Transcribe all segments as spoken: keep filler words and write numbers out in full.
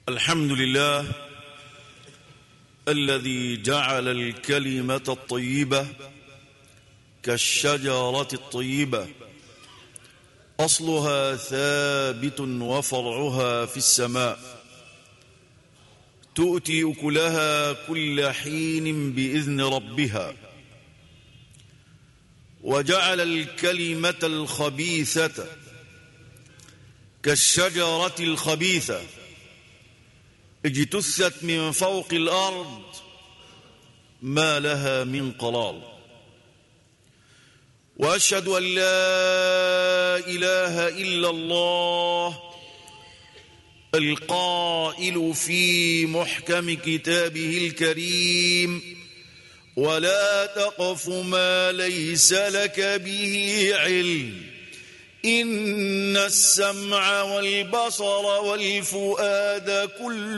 الحمد لله الذي جعل الكلمة الطيبة كالشجرة الطيبة أصلها ثابت وفرعها في السماء تؤتي أكلها كل حين بإذن ربها. وجعل الكلمة الخبيثة كالشجرة الخبيثة اجتثت من فوق الأرض ما لها من قرار. وأشهد أن لا إله إلا الله القائل في محكم كتابه الكريم: ولا تقف ما ليس لك به علم إن السمع والبصر والفؤاد كل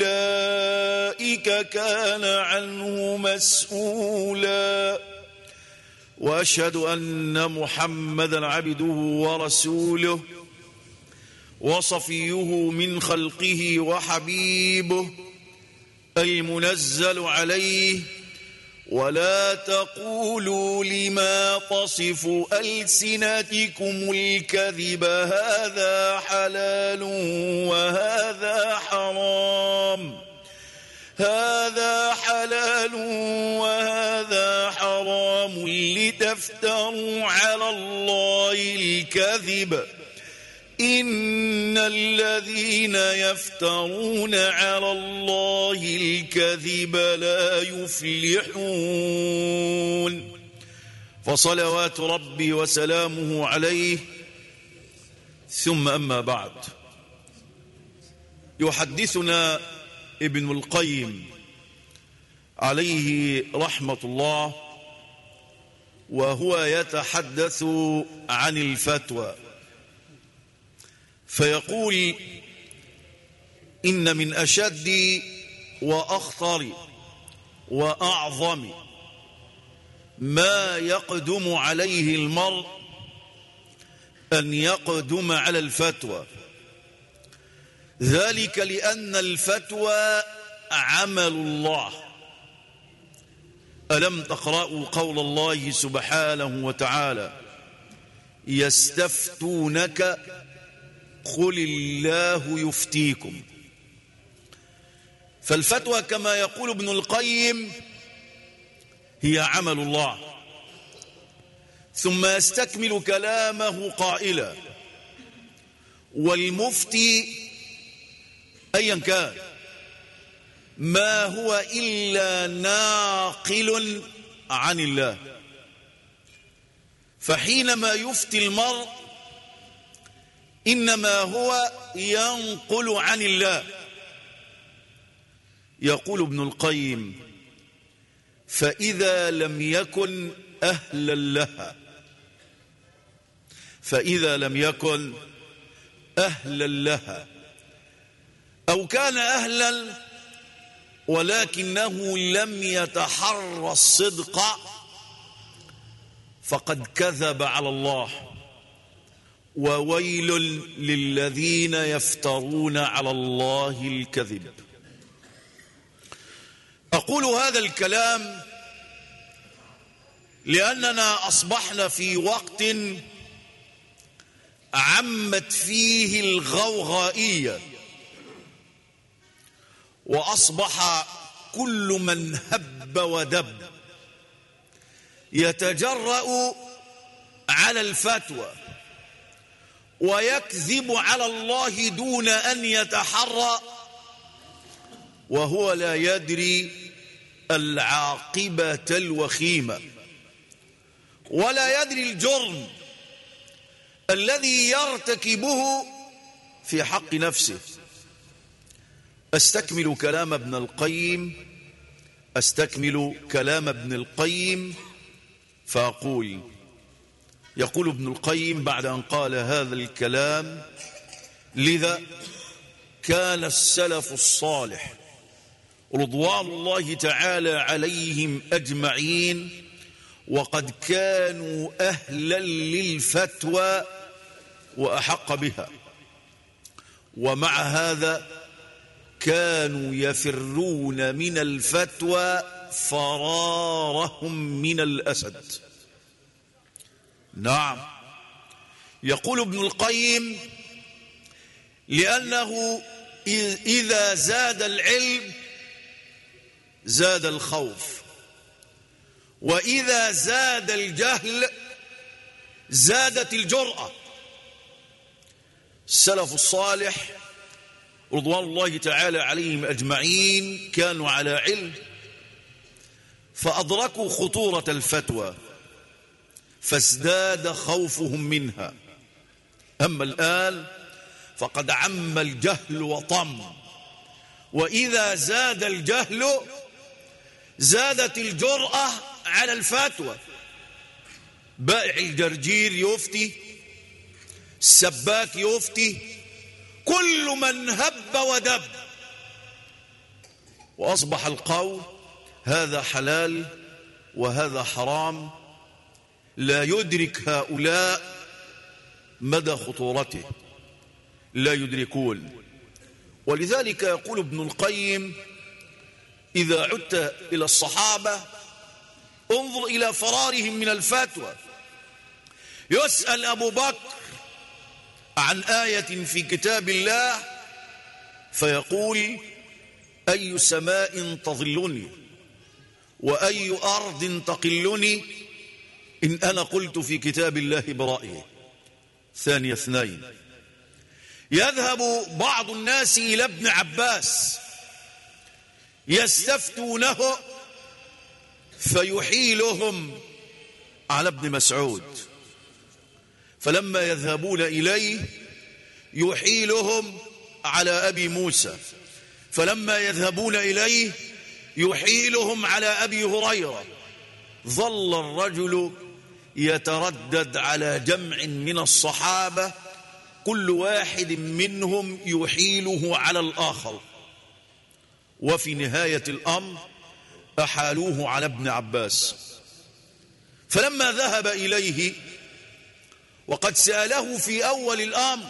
أولئك كان عنه مسؤولا. وأشهد أن محمدا عبده ورسوله وصفيه من خلقه وحبيبه المنزل عليه: ولا تقولوا لما تصف ألسنتكم الكذب هذا حلال وهذا حرام هذا حلال وهذا حرام لتفتروا على الله الكذب إن الذين يفترون على الله الكذب لا يفلحون. فصلوات ربي وسلامه عليه، ثم أما بعد. يحدثنا ابن القيم عليه رحمة الله وهو يتحدث عن الفتوى، فيقول: إن من أشد وأخطر وأعظم ما يقدم عليه المرء أن يقدم على الفتوى، ذلك لأن الفتوى عمل الله. ألم تقرأوا قول الله سبحانه وتعالى: يستفتونك قل الله يفتيكم. فالفتوى كما يقول ابن القيم هي عمل الله. ثم يستكمل كلامه قائلا: والمفتي أيا كان ما هو إلا ناقل عن الله. فحينما يفتي المرء إنما هو ينقل عن الله. يقول ابن القيم: فإذا لم يكن أهلا لها فإذا لم يكن أهلا لها أو كان أهلا ولكنه لم يتحرى الصدق فقد كذب على الله، وويل للذين يفترون على الله الكذب. أقول هذا الكلام لأننا أصبحنا في وقت عمت فيه الغوغائية، وأصبح كل من هب ودب يتجرأ على الفتوى ويكذب على الله دون أن يتحرى، وهو لا يدري العاقبة الوخيمة ولا يدري الجرم الذي يرتكبه في حق نفسه. أستكمل كلام ابن القيم أستكمل كلام ابن القيم فأقول: يقول ابن القيم بعد أن قال هذا الكلام: لذا كان السلف الصالح رضوان الله تعالى عليهم أجمعين وقد كانوا أهلا للفتوى وأحق بها. ومع هذا كانوا يفرون من الفتوى فرارهم من الأسد. نعم، يقول ابن القيم: لأنه إذا زاد العلم زاد الخوف، وإذا زاد الجهل زادت الجرأة. السلف الصالح رضوان الله تعالى عليهم أجمعين كانوا على علم، فأدركوا خطورة الفتوى فازداد خوفهم منها. أما الآن فقد عم الجهل وطم، وإذا زاد الجهل زادت الجرأة على الفتوى. بائع الجرجير يفتي، السباك يفتي، كل من هب ودب، وأصبح القول هذا حلال وهذا حرام. لا يدرك هؤلاء مدى خطورته، لا يدركون. ولذلك يقول ابن القيم: إذا عدت إلى الصحابة انظر إلى فرارهم من الفتوى. يسأل أبو بكر عن آية في كتاب الله فيقول: أي سماء تظلني وأي أرض تقلني إن أنا قلت في كتاب الله برأيي. ثاني اثنين. يذهب بعض الناس إلى ابن عباس يستفتونه فيحيلهم على ابن مسعود، فلما يذهبون إليه يحيلهم على أبي موسى، فلما يذهبون إليه يحيلهم على أبي هريرة. ظل الرجل يتردد على جمع من الصحابة، كل واحد منهم يحيله على الآخر، وفي نهاية الأمر أحالوه على ابن عباس. فلما ذهب إليه وقد سأله في أول الأمر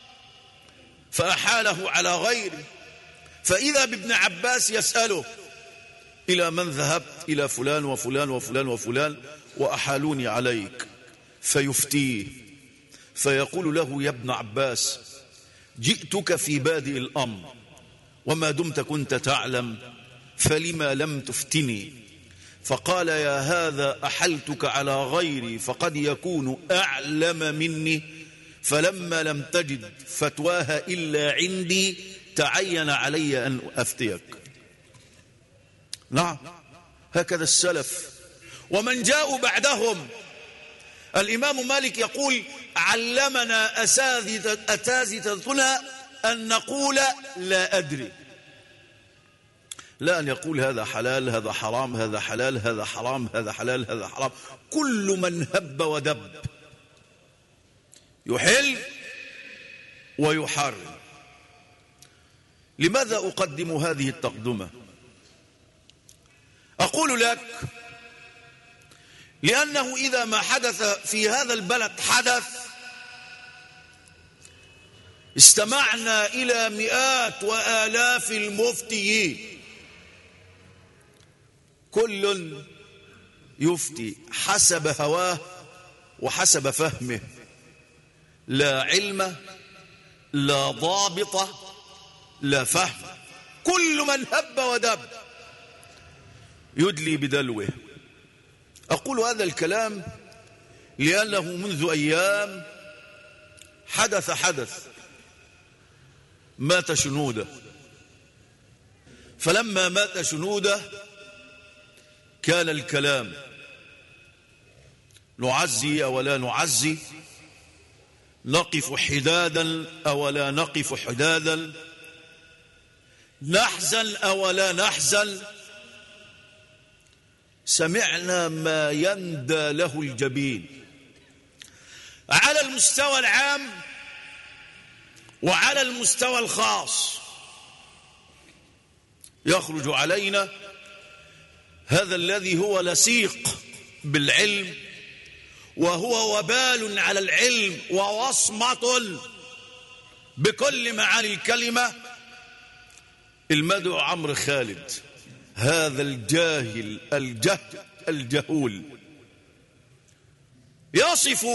فأحاله على غيره، فإذا بابن عباس يسأله: إلى من ذهبت؟ إلى فلان وفلان وفلان وفلان وأحالوني عليك. فيفتيه فيقول له: يا ابن عباس، جئتك في بادئ الأمر وما دمت كنت تعلم، فلما لم تفتني؟ فقال: يا هذا أحلتك على غيري فقد يكون أعلم مني، فلما لم تجد فتواها إلا عندي تعين علي أن أفتيك. نعم، هكذا السلف. ومن جاءوا بعدهم، الإمام مالك يقول: علمنا أساتذتنا أن نقول لا أدري، لا أن يقول هذا حلال هذا حرام هذا حلال هذا حرام هذا حلال هذا حرام. كل من هب ودب يحل ويحرم. لماذا أقدم هذه التقدمة؟ أقول لك: لأنه إذا ما حدث في هذا البلد حدث، استمعنا إلى مئات وآلاف المفتيين، كل يفتي حسب هواه وحسب فهمه، لا علم لا ضابط لا فهم. كل من هب ودب يدلي بدلوه. أقول هذا الكلام لأنه منذ أيام حدث حدث مات شنودة، فلما مات شنودة كان الكلام: نعزي أو لا نعزي، نقف حدادا أو لا نقف حدادا، نحزن أو لا نحزن. سمعنا ما يندى له الجبين على المستوى العام وعلى المستوى الخاص. يخرج علينا هذا الذي هو لصيق بالعلم، وهو وبال على العلم ووصمة بكل معاني الكلمة، المدعو عمرو خالد، هذا الجاهل الجهل الجهول، يصف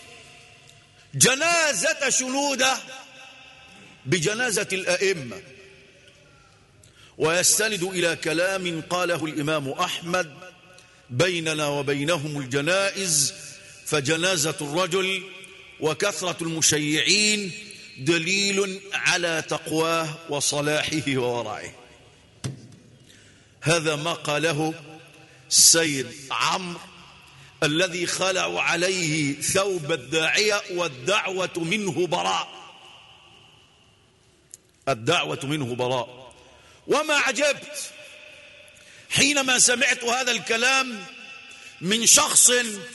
جنازة شنودة بجنازة الأئمة، ويستند إلى كلام قاله الإمام أحمد: بيننا وبينهم الجنائز، فجنازة الرجل وكثرة المشيعين دليل على تقواه وصلاحه وورعه. هذا ما قاله السيد عمرو الذي خلعوا عليه ثوب الداعية، والدعوة منه براء، الدعوة منه براء. وما عجبت حينما سمعت هذا الكلام من شخص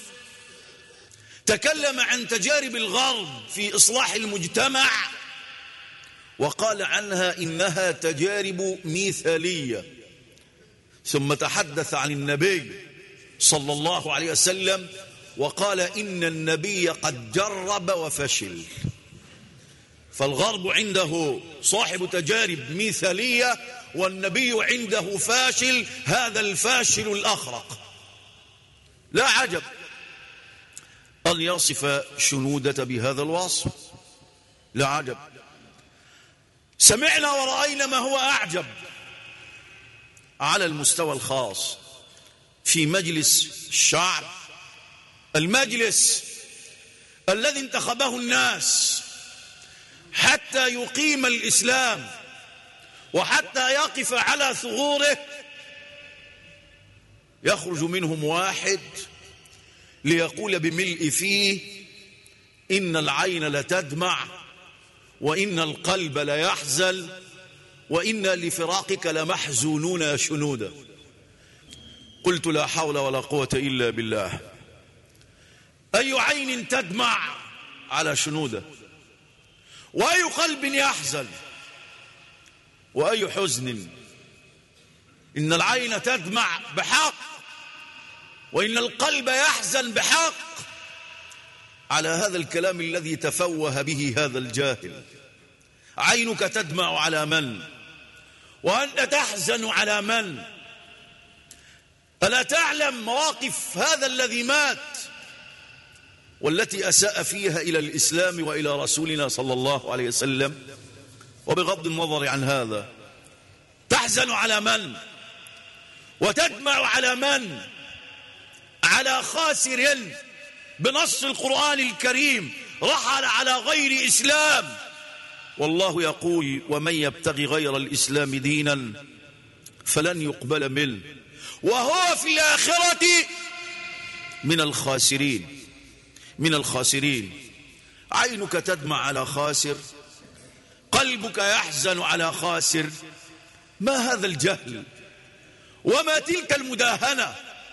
تكلم عن تجارب الغرب في إصلاح المجتمع وقال عنها إنها تجارب مثالية، ثم تحدث عن النبي صلى الله عليه وسلم وقال إن النبي قد جرب وفشل. فالغرب عنده صاحب تجارب مثالية والنبي عنده فاشل، هذا الفاشل الأخرق. لا عجب أن يصف شنودة بهذا الوصف، لا عجب. سمعنا ورأينا ما هو أعجب على المستوى الخاص في مجلس الشعب، المجلس الذي انتخبه الناس حتى يقيم الإسلام وحتى يقف على ثغوره، يخرج منهم واحد ليقول بملء فيه: إن العين لتدمع وإن القلب ليحزن وإنا لفراقك لمحزونون يا شنودة. قلت لا حول ولا قوة إلا بالله. أي عين تدمع على شنودة، وأي قلب يحزن، وأي حزن؟ إن العين تدمع بحق وإن القلب يحزن بحق على هذا الكلام الذي تفوه به هذا الجاهل. عينك تدمع على من؟ وأنت تحزن على من؟ ألا تعلم مواقف هذا الذي مات والتي أساء فيها إلى الإسلام وإلى رسولنا صلى الله عليه وسلم؟ وبغض النظر عن هذا، تحزن على من وتدمع على من؟ على خاسر بنص القرآن الكريم رحل على غير إسلام، والله يقول: ومن يبتغي غير الإسلام دينا فلن يقبل منه وهو في الآخرة من الخاسرين من الخاسرين. عينك تدمع على خاسر، قلبك يحزن على خاسر. ما هذا الجهل وما تلك المداهنة؟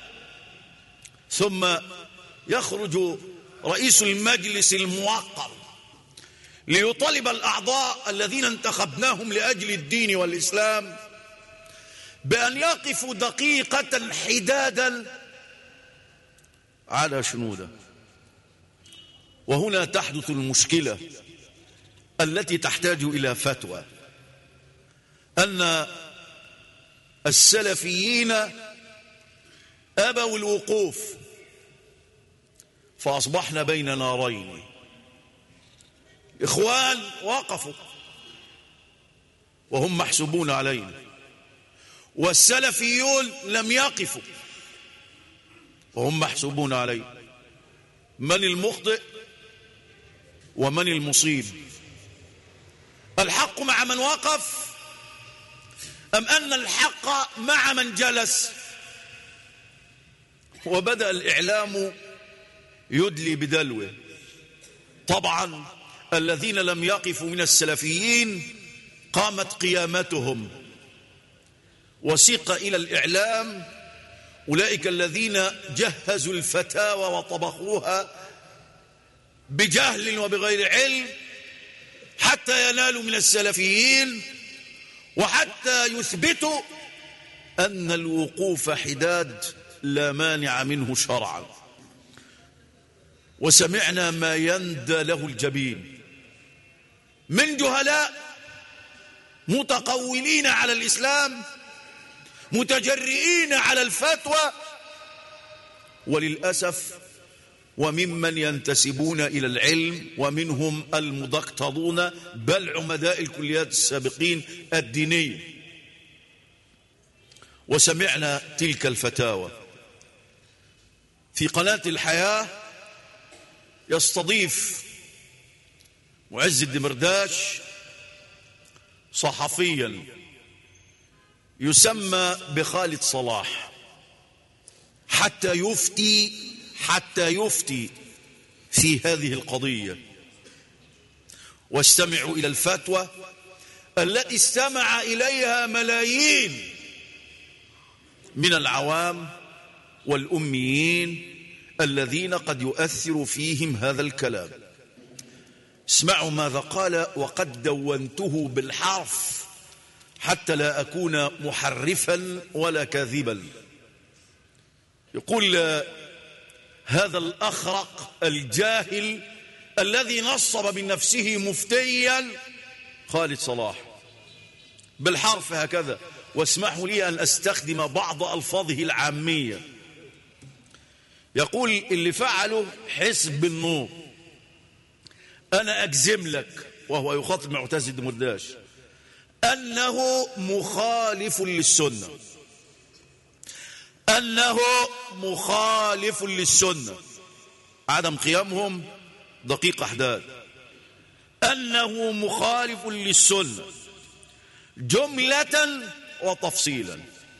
ثم يخرج رئيس المجلس الموقر ليطالب الأعضاء الذين انتخبناهم لأجل الدين والإسلام بأن يقفوا دقيقة حدادا على شنودة. وهنا تحدث المشكلة التي تحتاج إلى فتوى، أن السلفيين أبوا الوقوف، فأصبحنا بين نارين. إخوان وقفوا وهم محسوبون علينا، والسلفيون لم يقفوا وهم محسوبون علينا. من المخطئ ومن المصيب؟ الحق مع من وقف أم أن الحق مع من جلس؟ وبدأ الإعلام يدلي بدلوه. طبعا الذين لم يقفوا من السلفيين قامت قيامتهم وسيق إلى الإعلام أولئك الذين جهزوا الفتاوى وطبخوها بجهل وبغير علم حتى ينالوا من السلفيين وحتى يثبتوا أن الوقوف حداد لا مانع منه شرعا. وسمعنا ما يندى له الجبين من جهلاء متقولين على الإسلام، متجرئين على الفتوى، وللأسف وممن ينتسبون إلى العلم ومنهم المدكترون بل عمداء الكليات السابقين الدينية. وسمعنا تلك الفتاوى في قناة الحياة. يستضيف معز الدمرداش صحفيا يسمى بخالد صلاح حتى يفتي حتى يفتي في هذه القضية. واستمعوا إلى الفتوى التي استمع إليها ملايين من العوام والأميين الذين قد يؤثر فيهم هذا الكلام. اسمعوا ماذا قال، وقد دونته بالحرف حتى لا أكون محرفا ولا كاذبا. يقول هذا الأخرق الجاهل الذي نصب من نفسه مفتيا خالد صلاح بالحرف هكذا، واسمحوا لي أن أستخدم بعض ألفاظه العامية. يقول اللي فعله حزب النور أنا أجزم لك، وهو يخاطب معتز الدمرداش، أنه مخالف للسنة، أنه مخالف للسنة، عدم قيامهم دقيق أحداث، أنه مخالف للسنة جملة وتفصيلا.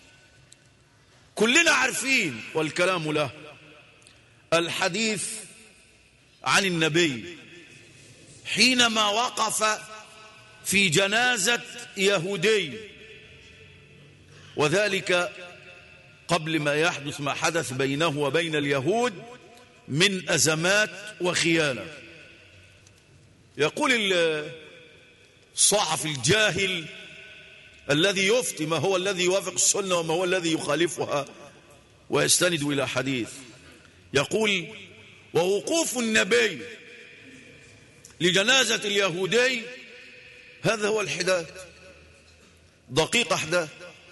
كلنا عارفين والكلام له الحديث عن النبي حينما وقف في جنازة يهودي، وذلك قبل ما يحدث ما حدث بينه وبين اليهود من أزمات وخيانة. يقول الصحفي الجاهل الذي يفتي ما هو الذي يوافق السنة وما هو الذي يخالفها ويستند إلى حديث، يقول ووقوف النبي لجنازة اليهودي هذا هو الحداث دقيق أحداث.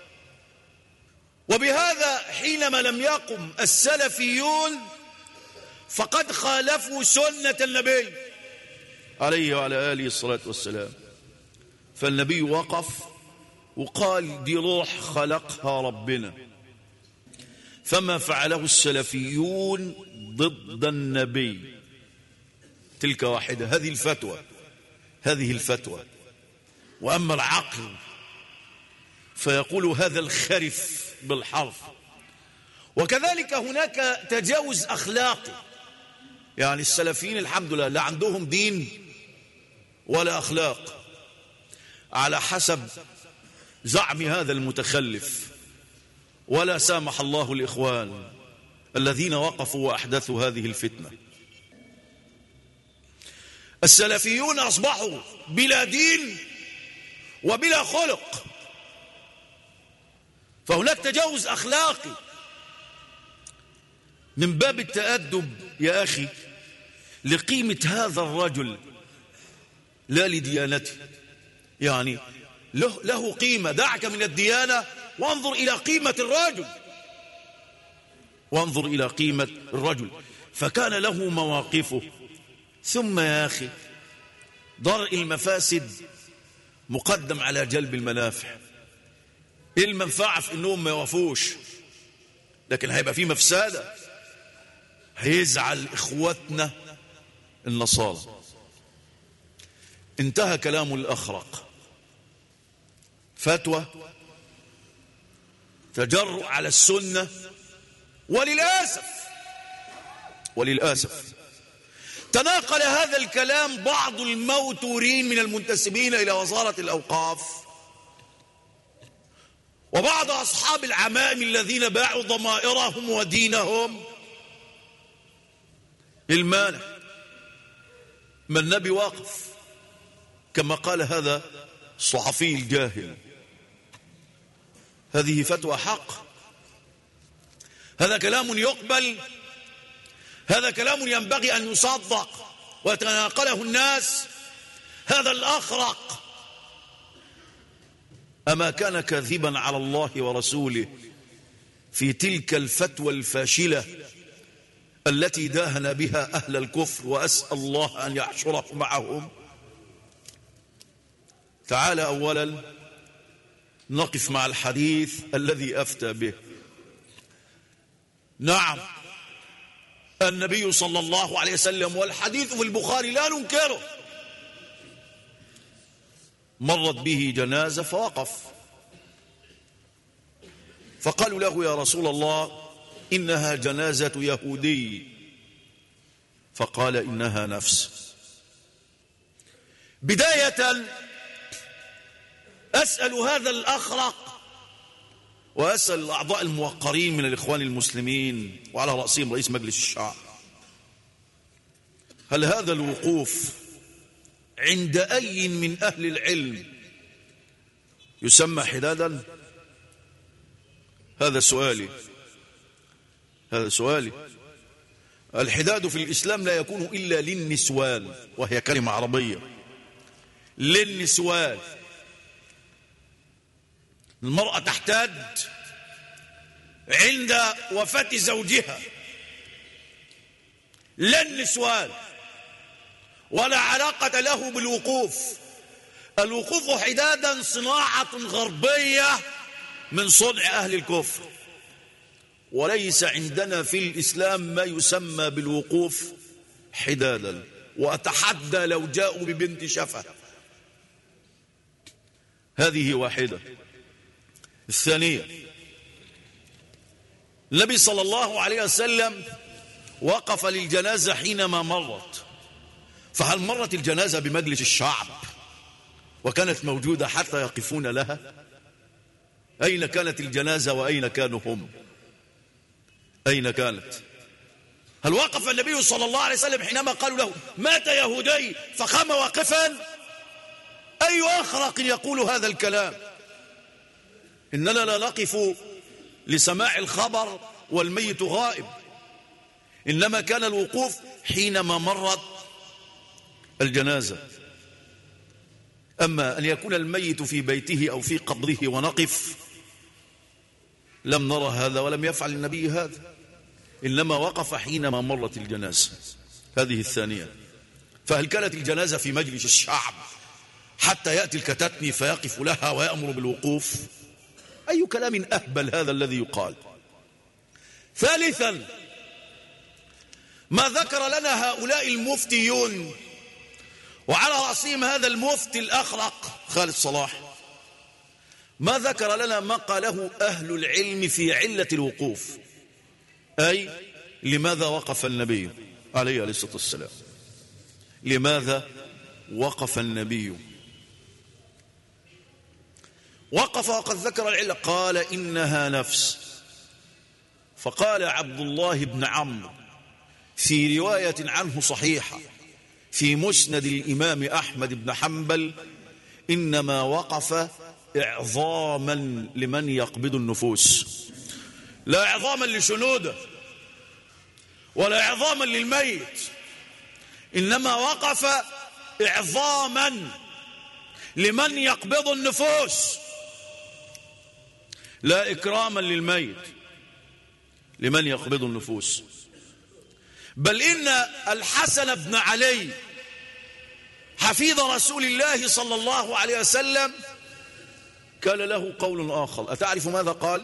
وبهذا حينما لم يقم السلفيون فقد خالفوا سنة النبي عليه وعلى آله الصلاة والسلام. فالنبي وقف وقال دي روح خلقها ربنا، فما فعله السلفيون ضد النبي تلك واحدة. هذه الفتوى هذه الفتوى. وأما العقل فيقول هذا الخرف بالحرف. وكذلك هناك تجاوز أخلاقي، يعني السلفيين الحمد لله لا عندهم دين ولا أخلاق على حسب زعم هذا المتخلف، ولا سامح الله الإخوان الذين وقفوا وأحدثوا هذه الفتنة. السلفيون أصبحوا بلا دين وبلا خلق، فهناك تجاوز أخلاقي من باب التأدب يا أخي لقيمة هذا الرجل لا لديانته. يعني له, له قيمة، دعك من الديانة وانظر إلى قيمة الرجل، وانظر إلى قيمة الرجل. فكان له مواقفه. ثم يا أخي درء المفاسد مقدم على جلب المنافع. إيه المنفعة في إنهم ما يوافوش، لكن هيبقى فيه مفسادة، هيزعل إخوتنا النصارى. انتهى كلام الأخرق. فتوى تجرؤ على السنة، وللأسف وللأسف تناقل هذا الكلام بعض الموتورين من المنتسبين إلى وزارة الأوقاف وبعض أصحاب العمائم الذين باعوا ضمائرهم ودينهم. المانع ما النبي واقف كما قال هذا الصحفي الجاهل. هذه فتوى حق، هذا كلام يقبل، هذا كلام ينبغي أن يصدق ويتناقله الناس. هذا الأخرق أما كان كاذبا على الله ورسوله في تلك الفتوى الفاشلة التي داهن بها أهل الكفر، وأسأل الله أن يحشره معهم. تعال أولا نقف مع الحديث الذي أفتى به. نعم، النبي صلى الله عليه وسلم، والحديث في البخاري لا ننكره، مرت به جنازة فوقف، فقالوا له يا رسول الله إنها جنازة يهودي، فقال إنها نفس. بداية أسأل هذا الأخرق وأسأل الأعضاء الموقرين من الإخوان المسلمين وعلى رأسهم رئيس مجلس الشعب، هل هذا الوقوف عند أي من أهل العلم يسمى حدادا؟ هذا سؤالي، هذا سؤالي. الحداد في الإسلام لا يكون إلا للنسوان، وهي كلمة عربية، للنسوان. المرأة تحتاج عند وفاة زوجها، للنسوان، ولا علاقة له بالوقوف. الوقوف حدادا صناعة غربية من صنع أهل الكفر، وليس عندنا في الإسلام ما يسمى بالوقوف حدادا، وأتحدى لو جاءوا ببنت شفة. هذه واحدة. الثانية، النبي صلى الله عليه وسلم وقف للجنازة حينما مرت، فهل مرت الجنازة بمجلس الشعب وكانت موجودة حتى يقفون لها؟ أين كانت الجنازة وأين كانوا هم؟ أين كانت؟ هل وقف النبي صلى الله عليه وسلم حينما قالوا له مات يهودي فقام واقفا؟ أي أخرق يقول هذا الكلام؟ إننا لا نقف لسماع الخبر والميت غائب، إنما كان الوقوف حينما مرت الجنازة. أما أن يكون الميت في بيته أو في قبره ونقف، لم نرى هذا ولم يفعل النبي هذا، إنما وقف حينما مرت الجنازة. هذه الثانية. فهل كانت الجنازة في مجلس الشعب حتى يأتي الكتاتني فيقف لها ويأمر بالوقوف؟ أي كلام أهبل هذا الذي يقال. ثالثا، ما ذكر لنا هؤلاء المفتيون، وعلى رأسهم هذا المفتي الأخرق خالد صلاح، ما ذكر لنا ما قاله أهل العلم في علة الوقوف، أي لماذا وقف النبي عليه الصلاة والسلام، لماذا وقف النبي؟ وقف وقد ذكر العلة، قال إنها نفس. فقال عبد الله بن عمرو في رواية عنه صحيحة في مسند الإمام أحمد بن حنبل: إنما وقف إعظاما لمن يقبض النفوس، لا إعظاما لشنوده ولا إعظاما للميت، إنما وقف إعظاما لمن يقبض النفوس، لا إكراما للميت، لمن يقبض النفوس. بل إن الحسن بن علي حفيد رسول الله صلى الله عليه وسلم كان له قول آخر. أتعرف ماذا قال؟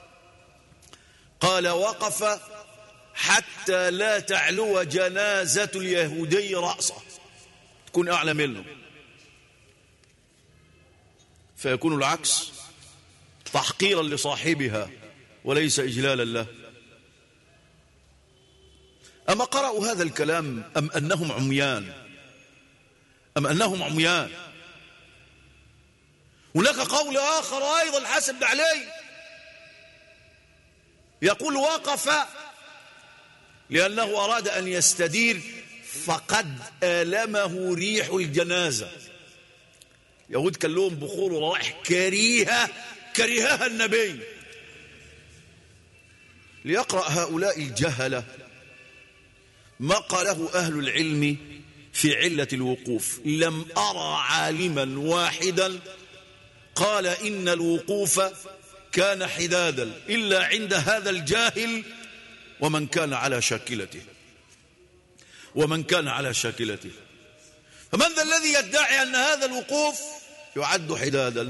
قال: وقف حتى لا تعلو جنازة اليهودي رأسه، تكون أعلى منه، فيكون العكس تحقيرا لصاحبها وليس إجلالا له. أما قرأوا هذا الكلام أم أنهم عميان؟ أم أنهم عميان؟ هناك قول آخر أيضا الحسن بن علي يقول: وقف لأنه أراد أن يستدير فقد آلمه ريح الجنازة. يهود كان لهم بخور ورائح كريهة كرهها النبي. ليقرأ هؤلاء الجهلة ما قاله أهل العلم في علة الوقوف. لم أرى عالما واحدا قال إن الوقوف كان حدادا إلا عند هذا الجاهل ومن كان على شاكلته ومن كان على شاكلته. فمن ذا الذي يدعي أن هذا الوقوف يعد حدادا؟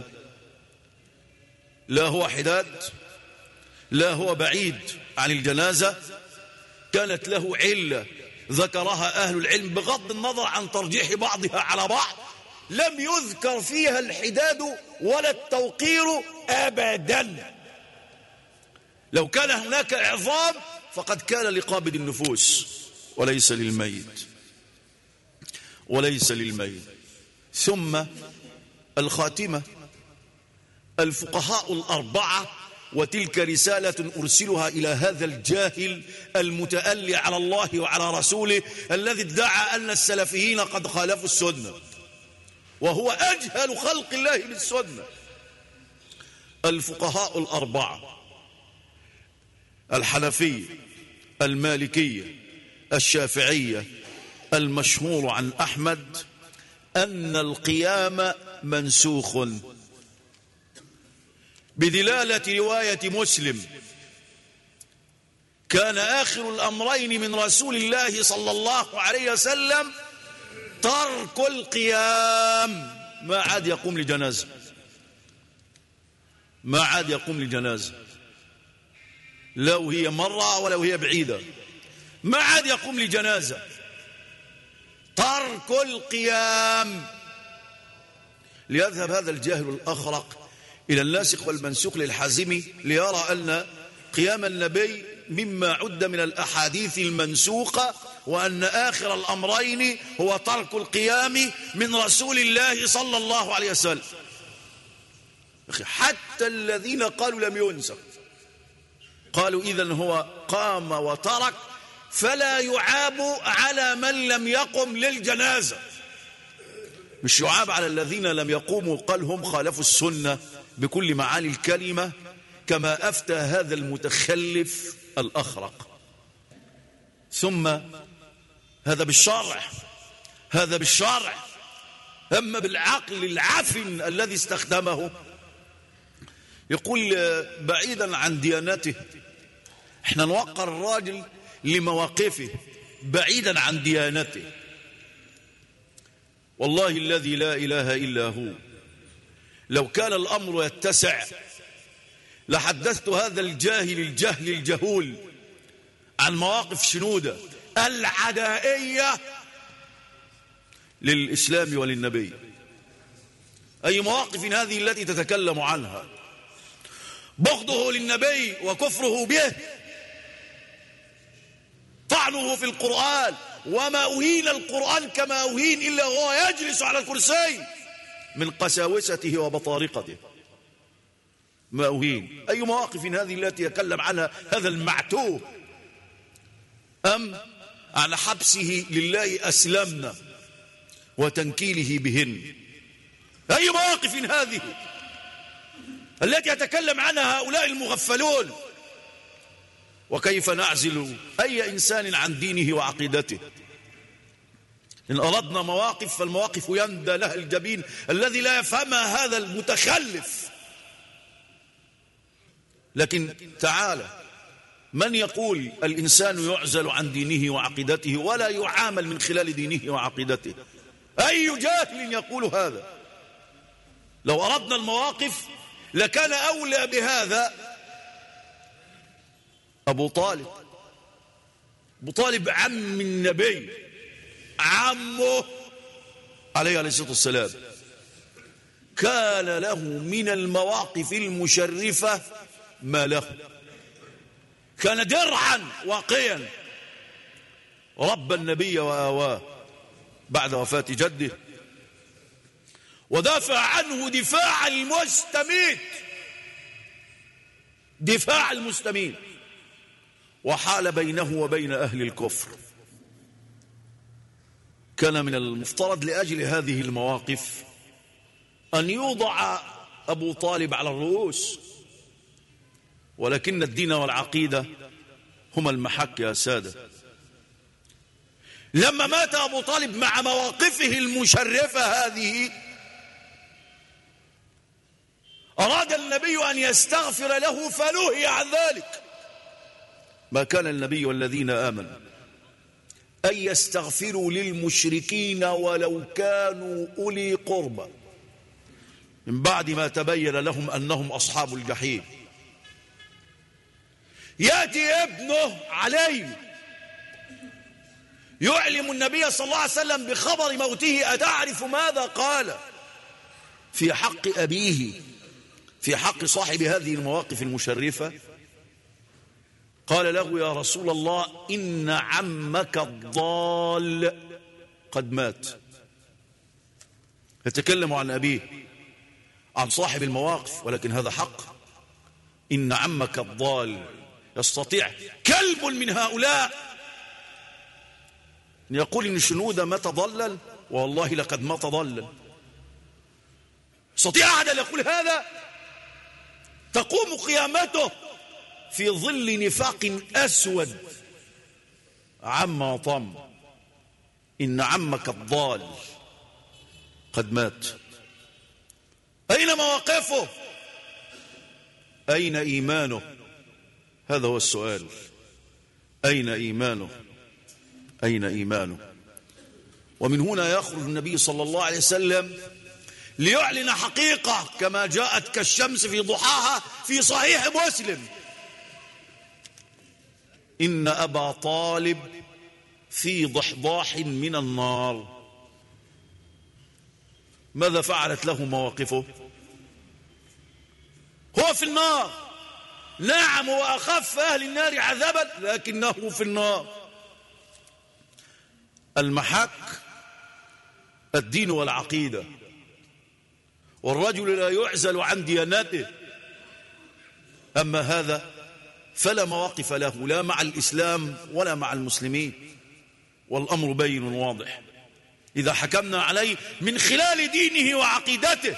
لا هو حداد، لا هو بعيد عن الجنازة، كانت له علة ذكرها أهل العلم بغض النظر عن ترجيح بعضها على بعض، لم يذكر فيها الحداد ولا التوقير أبدا. لو كان هناك إعظام فقد كان لقابض النفوس وليس للميت وليس للميت. ثم الخاتمة، الفقهاء الأربعة، وتلك رسالة أرسلها إلى هذا الجاهل المتألي على الله وعلى رسوله الذي ادعى أن السلفيين قد خالفوا السنة وهو أجهل خلق الله بالسنة. الفقهاء الأربعة الحنفية المالكية الشافعية المشهور عن أحمد أن القيام منسوخ بدلالة رواية مسلم: كان آخر الأمرين من رسول الله صلى الله عليه وسلم ترك القيام. ما عاد يقوم لجنازة، ما عاد يقوم لجنازة، لو هي مرة ولو هي بعيدة، ما عاد يقوم لجنازة، ترك القيام. ليذهب هذا الجاهل الأخرق إلى الناسخ والمنسوخ للحازمي ليرى أن قيام النبي مما عد من الأحاديث المنسوخة، وأن آخر الأمرين هو ترك القيام من رسول الله صلى الله عليه وسلم. حتى الذين قالوا لم ينسخ قالوا إذن هو قام وترك، فلا يعاب على من لم يقم للجنازة. مش يعاب على الذين لم يقوموا، قال هم خالفوا السنة بكل معاني الكلمة، كما أفتى هذا المتخلف الأخرق. ثم هذا بالشرع، هذا بالشرع. أما بالعقل العفن الذي استخدمه، يقول بعيدا عن ديانته، احنا نوقر الراجل لمواقفه بعيدا عن ديانته. والله الذي لا إله إلا هو، لو كان الأمر يتسع لحدثت هذا الجاهل الجهل الجهول عن مواقف شنودة العدائية للإسلام وللنبي. أي مواقف هذه التي تتكلم عنها؟ بغضه للنبي وكفره به، طعنه في القرآن، وما أهين القرآن كما أهين إلا هو يجلس على الكرسي من قساوسته وبطارقته، ما أهين. أي مواقف هذه التي يتكلم عنها هذا المعتوه؟ أم على حبسه لله أسلمنا وتنكيله بهن؟ أي مواقف هذه التي يتكلم عنها هؤلاء المغفلون؟ وكيف نعزل أي إنسان عن دينه وعقيدته؟ إن أردنا مواقف فالمواقف يندى لها الجبين الذي لا يفهمها هذا المتخلف. لكن تعالى، من يقول الإنسان يعزل عن دينه وعقيدته ولا يعامل من خلال دينه وعقيدته؟ أي جاهل يقول هذا؟ لو أردنا المواقف لكان أولى بهذا أبو طالب. أبو طالب عم النبي، عمه عليه الصلاة والسلام، كان له من المواقف المشرفة ما له. كان درعا واقيا، رب النبي وآواه بعد وفاة جده، ودافع عنه دفاع المستميت، دفاع المستميت، وحال بينه وبين أهل الكفر. كان من المفترض لأجل هذه المواقف أن يوضع أبو طالب على الرؤوس، ولكن الدين والعقيدة هما المحك يا سادة. لما مات أبو طالب مع مواقفه المشرفة هذه، أراد النبي أن يستغفر له فنهي عن ذلك. ما كان النبي والذين آمنوا أن يستغفروا للمشركين ولو كانوا أولي قربى من بعد ما تبين لهم أنهم أصحاب الجحيم. يأتي ابنه علي يعلم النبي صلى الله عليه وسلم بخبر موته، أتعرف ماذا قال في حق أبيه في حق صاحب هذه المواقف المشرفة؟ قال له: يا رسول الله، إن عمك الضال قد مات. يتكلم عن أبيه، عن صاحب المواقف، ولكن هذا حق. إن عمك الضال. يستطيع كلب من هؤلاء أن يقول إن شنودة ما تضلل؟ والله لقد ما تضلل. يستطيع أحد أن يقول هذا؟ تقوم قيامته في ظل نفاق أسود عما طم. إن عمك الضال قد مات. أين مواقفه؟ أين إيمانه؟ هذا هو السؤال. أين إيمانه؟ أين إيمانه؟ ومن هنا يخرج النبي صلى الله عليه وسلم ليعلن حقيقة كما جاءت كالشمس في ضحاها في صحيح مسلم: إن أبا طالب في ضحضاح من النار. ماذا فعلت له مواقفه؟ هو في النار، نعم، هو أخف أهل النار عذابا، لكنه في النار. المحك الدين والعقيدة، والرجل لا يعزل عن ديانته. أما هذا فلا مواقف له، لا مع الإسلام ولا مع المسلمين، والأمر بين واضح إذا حكمنا عليه من خلال دينه وعقيدته.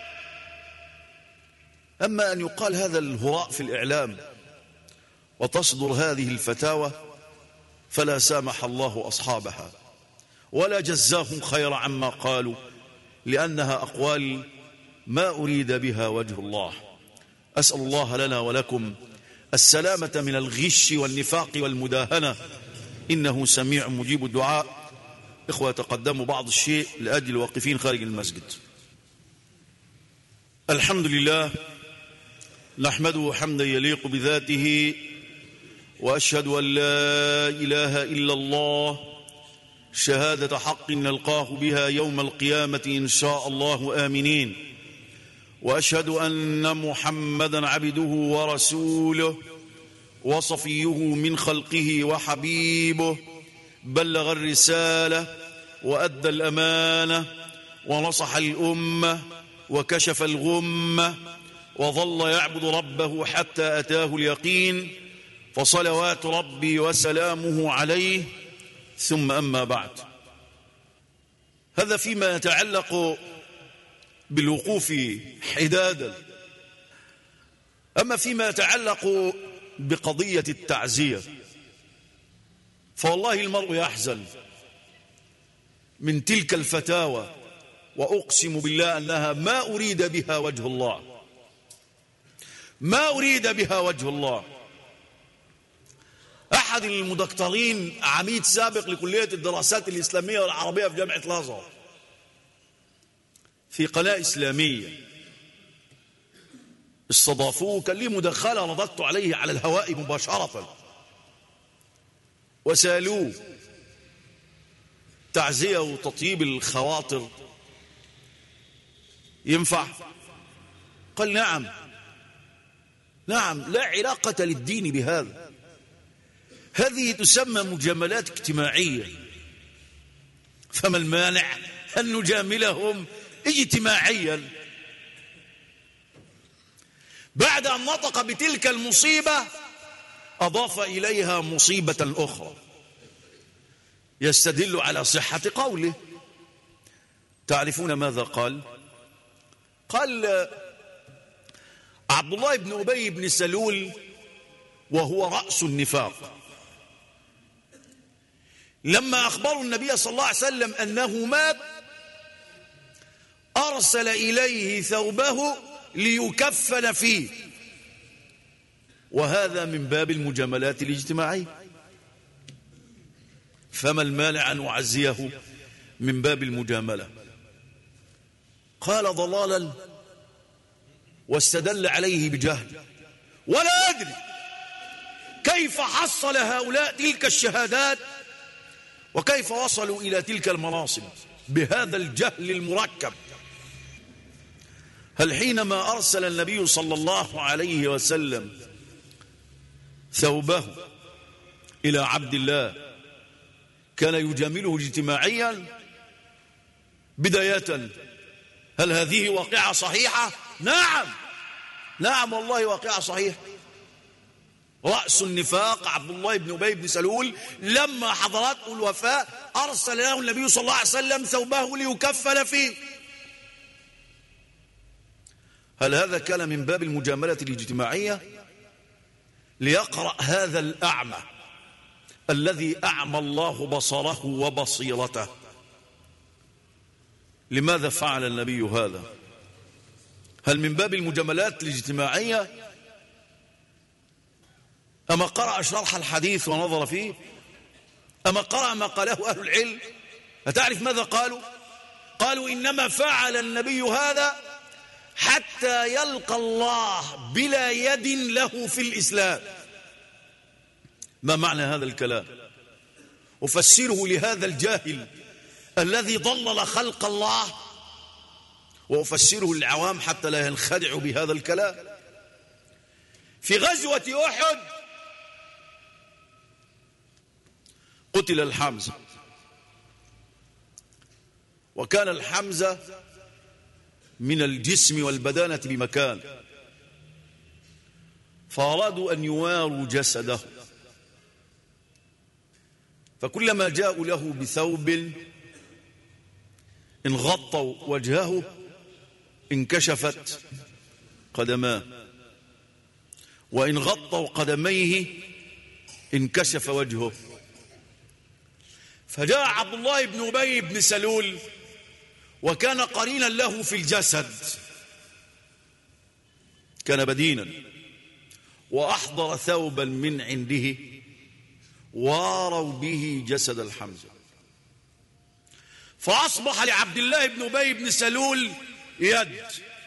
أما أن يقال هذا الهراء في الإعلام وتصدر هذه الفتاوى فلا سامح الله أصحابها ولا جزاهم خير عما قالوا، لأنها أقوال ما أريد بها وجه الله. أسأل الله لنا ولكم السلامة من الغش والنفاق والمداهنة، إنه سميع مجيب الدعاء. إخوة، تقدموا بعض الشيء لأجل الواقفين خارج المسجد. الحمد لله نحمده حمدا يليق بذاته، وأشهد أن لا إله إلا الله شهادة حق نلقاه بها يوم القيامة إن شاء الله آمنين. وأشهد أن محمدا عبده ورسوله وصفيه من خلقه وحبيبه، بلغ الرسالة وأدى الأمانة ونصح الأمة وكشف الغمة، وظل يعبد ربه حتى أتاه اليقين، فصلوات ربي وسلامه عليه. ثم أما بعد، هذا فيما يتعلق بالوقوف حدادا. أما فيما يتعلق بقضية التعزية، فوالله المرء يحزن من تلك الفتاوى، وأقسم بالله أنها ما أريد بها وجه الله، ما أريد بها وجه الله. أحد المدكتورين، عميد سابق لكلية الدراسات الإسلامية والعربية في جامعة الأزهر، في قناة إسلامية استضافوه، كان لي مداخلة رددت عليه على الهواء مباشرة، وسألوه تعزية وتطيب الخواطر ينفع؟ قال نعم نعم، لا علاقة للدين بهذا، هذه تسمى مجاملات اجتماعية، فما المانع أن نجاملهم اجتماعيا. بعد أن نطق بتلك المصيبة أضاف إليها مصيبة أخرى يستدل على صحة قوله. تعرفون ماذا قال؟ قال عبد الله بن أبي بن سلول وهو رأس النفاق، لما أخبروا النبي صلى الله عليه وسلم أنه مات أرسل إليه ثوبه ليكفن فيه، وهذا من باب المجاملات الاجتماعية، فما المانع أن أعزيه من باب المجاملة؟ قال ضلالا واستدل عليه بجهل، ولا أدري كيف حصل هؤلاء تلك الشهادات وكيف وصلوا إلى تلك المناصب بهذا الجهل المركب. هل حينما أرسل النبي صلى الله عليه وسلم ثوبه إلى عبد الله كان يجامله اجتماعيا بداية؟ هل هذه واقعة صحيحة؟ نعم نعم والله واقعة صحيحة. رأس النفاق عبد الله بن أبي بن سلول لما حضرته الوفاة أرسل له النبي صلى الله عليه وسلم ثوبه ليكفن فيه. هل هذا كان من باب المجاملة الاجتماعية؟ ليقرأ هذا الأعمى الذي أعمى الله بصره وبصيرته لماذا فعل النبي هذا؟ هل من باب المجاملات الاجتماعية؟ أما قرأ شرح الحديث ونظر فيه؟ أما قرأ ما قاله أهل العلم؟ أتعرف ماذا قالوا؟ قالوا إنما فعل النبي هذا حتى يلقى الله بلا يد له في الإسلام. ما معنى هذا الكلام؟ أفسره لهذا الجاهل الذي ضلل خلق الله، وأفسره للعوام حتى لا ينخدعوا بهذا الكلام. في غزوة أحد قتل الحمزة، وكان الحمزة من الجسم والبدانة بمكان، فأرادوا أن يواروا جسده، فكلما جاءوا له بثوب إن غطوا وجهه انكشفت قدماه، وإن غطوا قدميه انكشف وجهه. فجاء عبد الله بن أبي بن سلول وكان قرينا له في الجسد، كان بدينا، وأحضر ثوبا من عنده واروا به جسد الحمزة، فأصبح لعبد الله بن أبي بن سلول يد،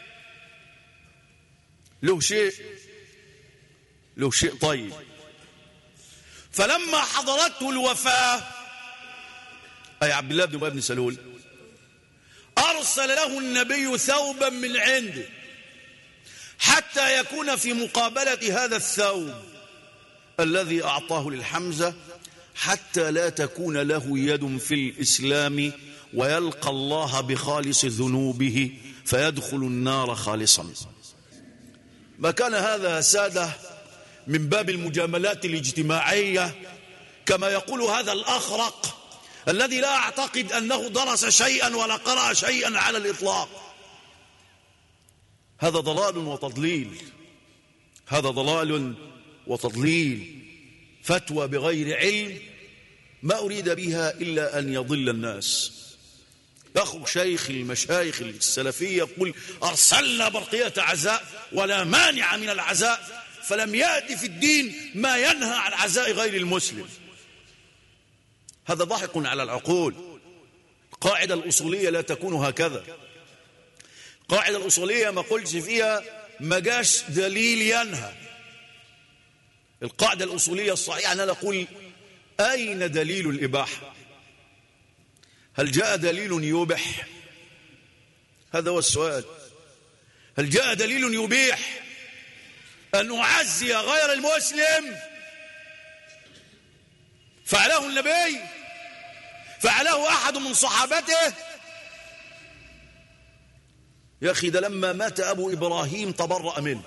له شيء له شيء طيب. فلما حضرته الوفاة أي عبد الله بن أبي بن سلول أرسل له النبي ثوبا من عنده حتى يكون في مقابلة هذا الثوب الذي أعطاه للحمزة، حتى لا تكون له يد في الإسلام ويلقى الله بخالص ذنوبه فيدخل النار خالصا. ما كان هذا سادة من باب المجاملات الاجتماعية كما يقول هذا الأخرق الذي لا أعتقد أنه درس شيئا ولا قرأ شيئا على الإطلاق. هذا ضلال وتضليل، هذا ضلال وتضليل، فتوى بغير علم ما أريد بها إلا أن يضل الناس. أخو شيخ المشايخ السلفية يقول أرسلنا برقية عزاء ولا مانع من العزاء، فلم يأتي في الدين ما ينهى عن عزاء غير المسلم. هذا ضحك على العقول. القاعدة الأصولية لا تكون هكذا. القاعدة الأصولية ما قلتش فيها ما جاش دليل ينهى. القاعدة الأصولية الصحيحة أنا أقول أين دليل الإباحة؟ هل جاء دليل يبيح؟ هذا هو السؤال. هل جاء دليل يبيح أن أعزي غير المسلم؟ فعله النبي؟ فعله أحد من صحابته؟ يا أخي ده لما مات أبو إبراهيم تبرأ منه،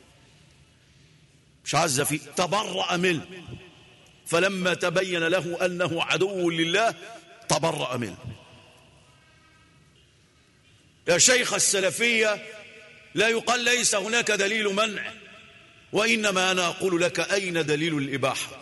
مش عز فيه، تبرأ منه. فلما تبين له أنه عدو لله تبرأ منه. يا شيخ السلفية لا يقال ليس هناك دليل منع، وإنما أنا أقول لك أين دليل الإباحة؟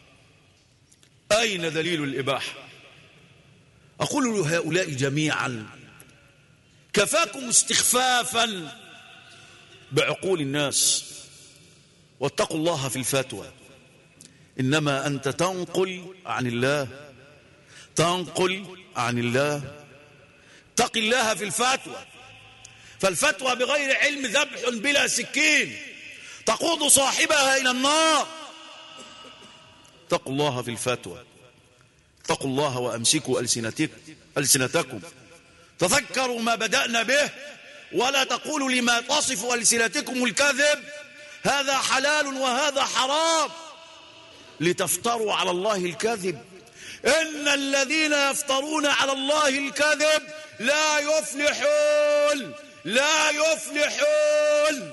أين دليل الإباحة؟ أقول لهؤلاء جميعا كفاكم استخفافا بعقول الناس. واتقوا الله في الفتوى، إنما أنت تنقل عن الله، تنقل عن الله. اتق الله في الفتوى، فالفتوى بغير علم ذبح بلا سكين تقود صاحبها إلى النار. اتقوا الله في الفتوى، اتقوا الله وأمسكوا ألسنتكم، تذكروا ما بدأنا به، ولا تقولوا لما تصف ألسنتكم الكذب هذا حلال وهذا حرام لتفتروا على الله الكذب. إن الذين يفترون على الله الكذب لا يفلحون، لا يفلحون.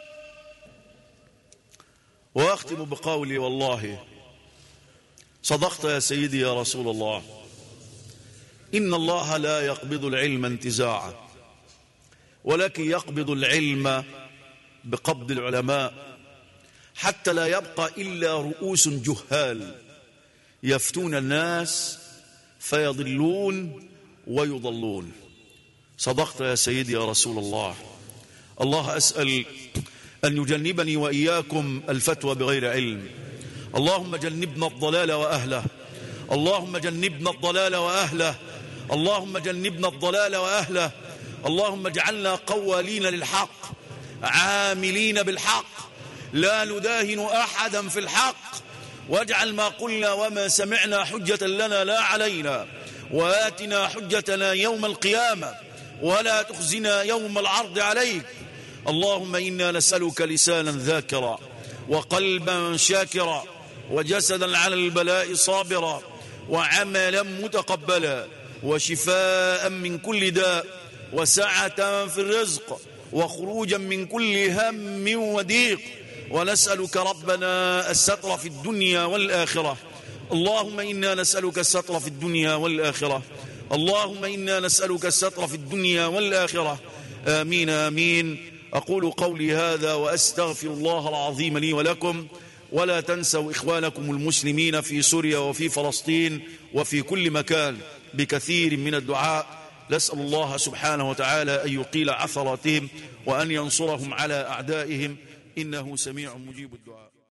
وأختم بقولي والله صدقت يا سيدي يا رسول الله، إن الله لا يقبض العلم انتزاعا، ولكن يقبض العلم بقبض العلماء، حتى لا يبقى إلا رؤوس جهال يفتون الناس فيضلون ويضلون. صدقت يا سيدي يا رسول الله. الله أسأل أن يجنبني وإياكم الفتوى بغير علم. اللهم جنبنا الضلال وأهله، اللهم جنبنا الضلال وأهله، اللهم جنبنا الضلال وأهله. اللهم اجعلنا قوالين للحق، عاملين بالحق، لا نداهن أحدا في الحق. واجعل ما قلنا وما سمعنا حجة لنا لا علينا، وآتنا حجتنا يوم القيامة، ولا تخزنا يوم العرض عليك. اللهم إنا نسألك لسانا ذاكرا، وقلبا شاكرا، وجسدا على البلاء صابرا، وعملا متقبلا، وشفاء من كل داء، وسعة في الرزق، وخروجا من كل هم وضيق. ونسألك ربنا الستر في الدنيا والآخرة. اللهم إنا نسألك الستر في الدنيا والآخرة، اللهم إنا نسألك الستر في الدنيا والآخرة. آمين آمين. أقول قولي هذا وأستغفر الله العظيم لي ولكم، ولا تنسوا إخوانكم المسلمين في سوريا وفي فلسطين وفي كل مكان بكثير من الدعاء. نسأل الله سبحانه وتعالى أن يقيل عثراتهم وأن ينصرهم على أعدائهم، إنه سميع مجيب الدعاء.